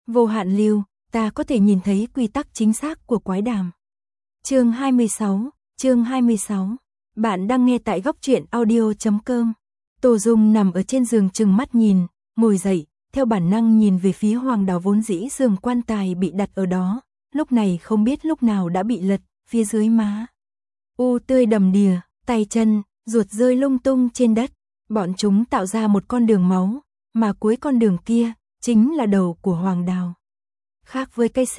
Vô hạn lưu, ta có thể nhìn thấy quy tắc chính xác của quái đàm. Chương 26. Bạn đang nghe tại góc truyện audio.com. Tô Dung nằm ở trên giường trừng mắt nhìn, ngồi dậy, theo bản năng nhìn về phía Hoàng Đào vốn dĩ giường quan tài bị đặt ở đó, lúc này không biết lúc nào đã bị lật, phía dưới má. U tươi đầm đìa, tay chân, ruột rơi lung tung trên đất, bọn chúng tạo ra một con đường máu, mà cuối con đường kia, chính là đầu của Hoàng Đào. Khác với cái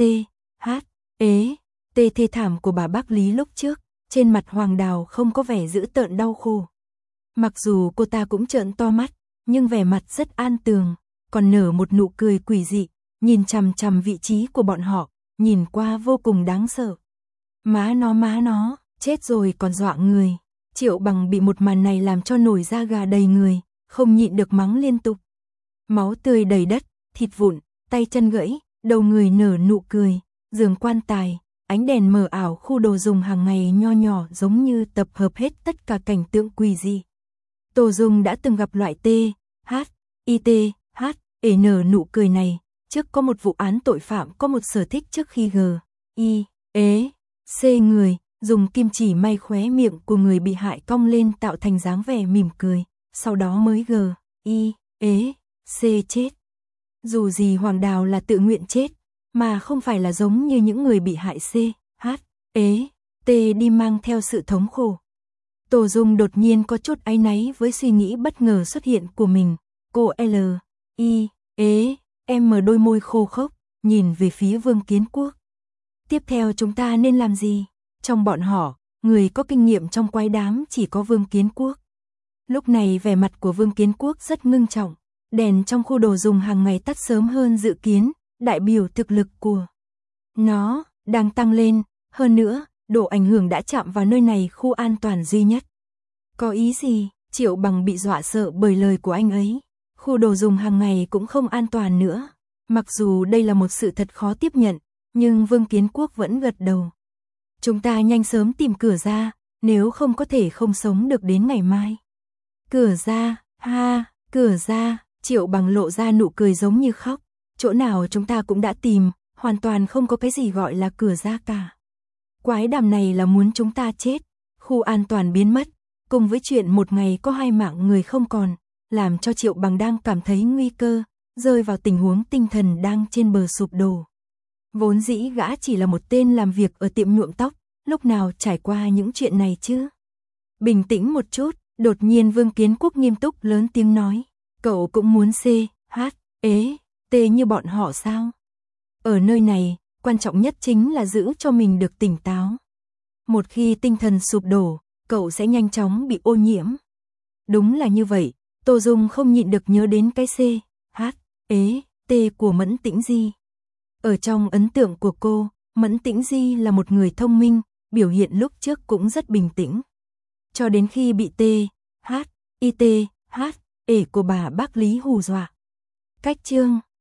tê thê thảm của bà bác Lý lúc trước, trên mặt Hoàng Đào không có vẻ dữ tợn đau khổ. Mặc dù cô ta cũng trợn to mắt, nhưng vẻ mặt rất an tường, còn nở một nụ cười quỷ dị, nhìn chằm chằm vị trí của bọn họ, nhìn qua vô cùng đáng sợ. Má nó, chết rồi còn dọa người. Triệu Bằng bị một màn này làm cho nổi da gà đầy người, không nhịn được mắng liên tục. Máu tươi đầy đất, thịt vụn, tay chân gãy, đầu người nở nụ cười, giường quan tài, ánh đèn mờ ảo, khu đồ dùng hàng ngày nho nhỏ giống như tập hợp hết tất cả cảnh tượng quỷ dị. Tô Dung đã từng gặp loại nở nụ cười này, trước có một vụ án tội phạm có một sở thích trước khi người, dùng kim chỉ may khóe miệng của người bị hại cong lên tạo thành dáng vẻ mỉm cười, sau đó mới chết. Dù gì Hoàng Đào là tự nguyện chết, mà không phải là giống như những người bị hại đi mang theo sự thống khổ. Tô Dung đột nhiên có chút áy náy với suy nghĩ bất ngờ xuất hiện của mình. Cô đôi môi khô khốc, nhìn về phía Vương Kiến Quốc. Tiếp theo chúng ta nên làm gì? Trong bọn họ, người có kinh nghiệm trong quái đám chỉ có Vương Kiến Quốc. Lúc này vẻ mặt của Vương Kiến Quốc rất ngưng trọng, đèn trong khu đồ dùng hàng ngày tắt sớm hơn dự kiến, đại biểu thực lực của nó đang tăng lên, hơn nữa, độ ảnh hưởng đã chạm vào nơi này khu an toàn duy nhất. Có ý gì? Triệu Bằng bị dọa sợ bởi lời của anh ấy. Khu đồ dùng hàng ngày cũng không an toàn nữa. Mặc dù đây là một sự thật khó tiếp nhận, nhưng Vương Kiến Quốc vẫn gật đầu. Chúng ta nhanh sớm tìm cửa ra, nếu không có thể không sống được đến ngày mai. Cửa ra, Triệu Bằng lộ ra nụ cười giống như khóc. Chỗ nào chúng ta cũng đã tìm, hoàn toàn không có cái gì gọi là cửa ra cả. Quái đàm này là muốn chúng ta chết, khu an toàn biến mất, cùng với chuyện một ngày có 2 mạng người không còn, làm cho Triệu Bằng đang cảm thấy nguy cơ, rơi vào tình huống tinh thần đang trên bờ sụp đổ. Vốn dĩ gã chỉ là một tên làm việc ở tiệm nhuộm tóc, lúc nào trải qua những chuyện này chứ? Bình tĩnh một chút, đột nhiên Vương Kiến Quốc nghiêm túc lớn tiếng nói, cậu cũng muốn như bọn họ sao? Ở nơi này, quan trọng nhất chính là giữ cho mình được tỉnh táo. Một khi tinh thần sụp đổ, cậu sẽ nhanh chóng bị ô nhiễm. Đúng là như vậy, Tô Dung không nhịn được nhớ đến cái của Mẫn Tĩnh Di. Ở trong ấn tượng của cô, Mẫn Tĩnh Di là một người thông minh, biểu hiện lúc trước cũng rất bình tĩnh. Cho đến khi bị của bà bác Lý hù dọa. Cách chương